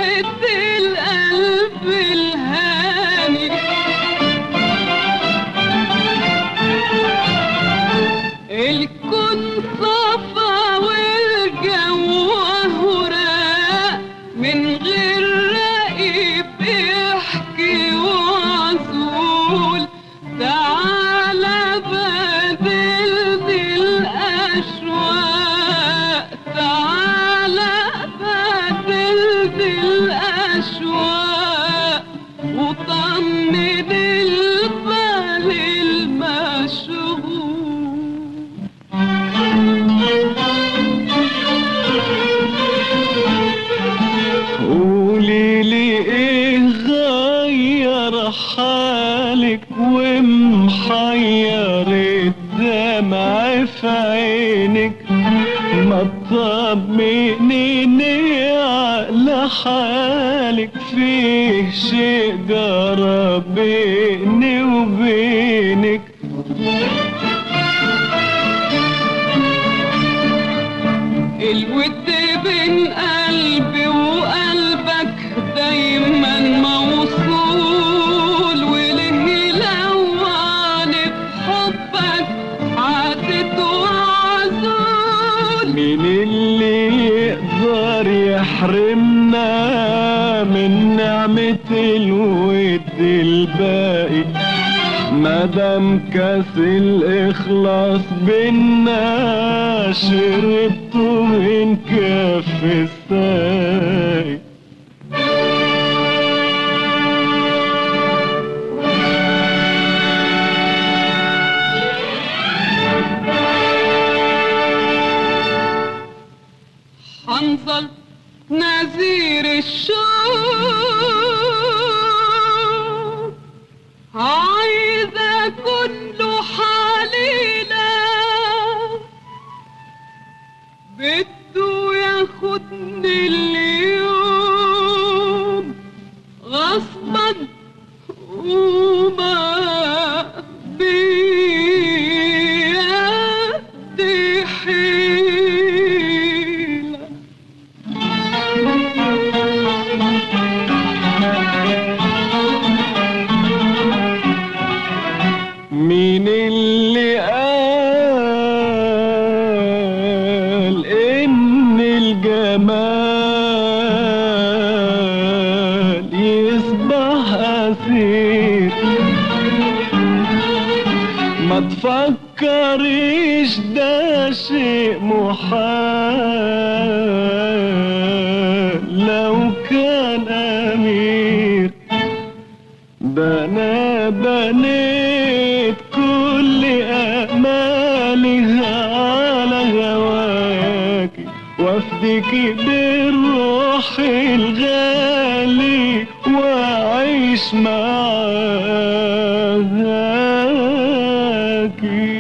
فرحة القلب الهاني. الكون صفا والجو هراء من غير رقيب يحكي وعسول. تعالى بدلني الأشواق، تعالى بدلني الأشواق وطمن البال المشغول. قولي لي ايه غير حالك ومحير الدمع في عينك؟ ما تطمنيني على حالك، فيه شيء جرى بيني وبينك. الود بين قلبي وقلبك دايما موصول، وليه لوعني بحبك عدت وعزول. مين اللي يقدر يحرمنا من نعمة الود الباقي؟ مادام كاس الإخلاص بينا شربته من كف الساقي. حنظل نذير الشوق، عايزة كله حليلة، بده ياخدني اليوم غصبا وما بيدي حيلة. مين اللي قال إن الجمال يصبح أسير؟ ما تفكريش ده شيء محال لو كان أمير. ده أنا بنيت كل أمالي على هواكي، وافديكي بالروح الغالي وأعيش معاكي.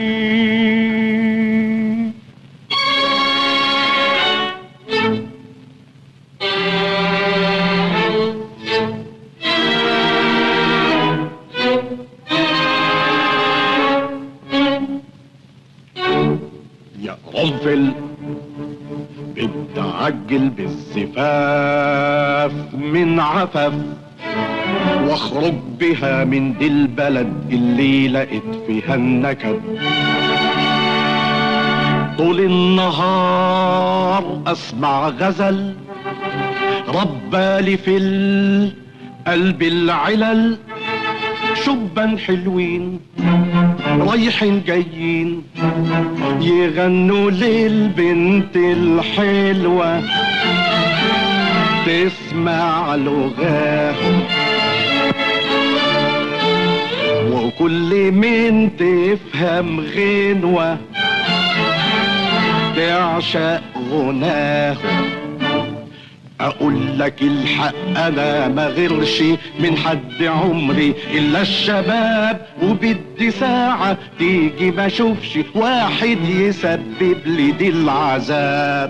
يا قنفل بتعجل بالزفاف من عفاف، واخرج بها من دي البلد اللي لقيت فيها النكد. طول النهار اسمع غزل ربالي في القلب العلل، شبان حلوين رايحين جايين يغنوا للبنت الحلوة، تسمع لغاه وكل من تفهم غنوة تعشق غناه. اقول لك الحق انا ما غيرش من حد عمري الا الشباب، وبدي ساعة تيجي ما اشوفش واحد يسبب لي دي العذاب.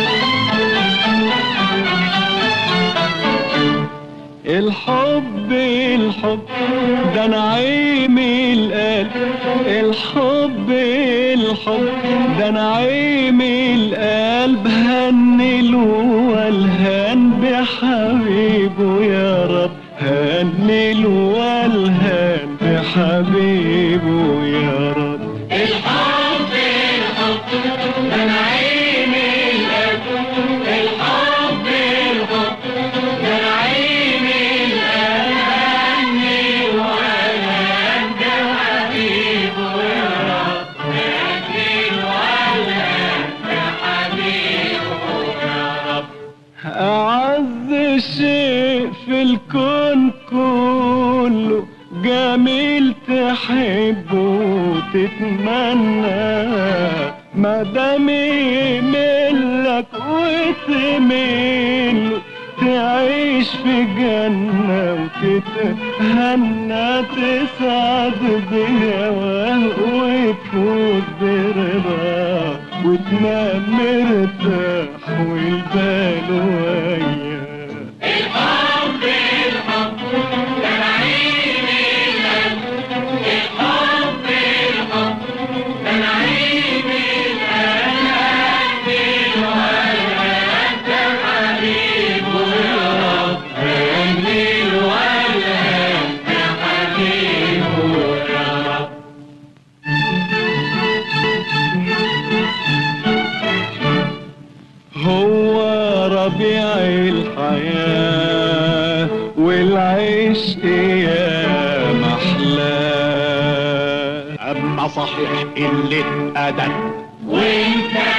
الحب الحب ده نعيم القلب، الحب الحب ده نعيم القلب، هنلو والهان بحبيب. أعز شيء في الكون كله جميل تحبه وتتمنى مادام يملك وتميله تعيش في جنة وتتهنى تسعد بهواه وتفوز برضاه وتنام مرتاح والبال وياه. الحب الحب ده نعيم القلب، الحب الحب ده نعيم القلب، الولد ده حبيبه يا رب، الولد ده حبيبه يا رب. هو ربيع الحياة والعشق يا محلاه. اما صحيح قلة ادب وانت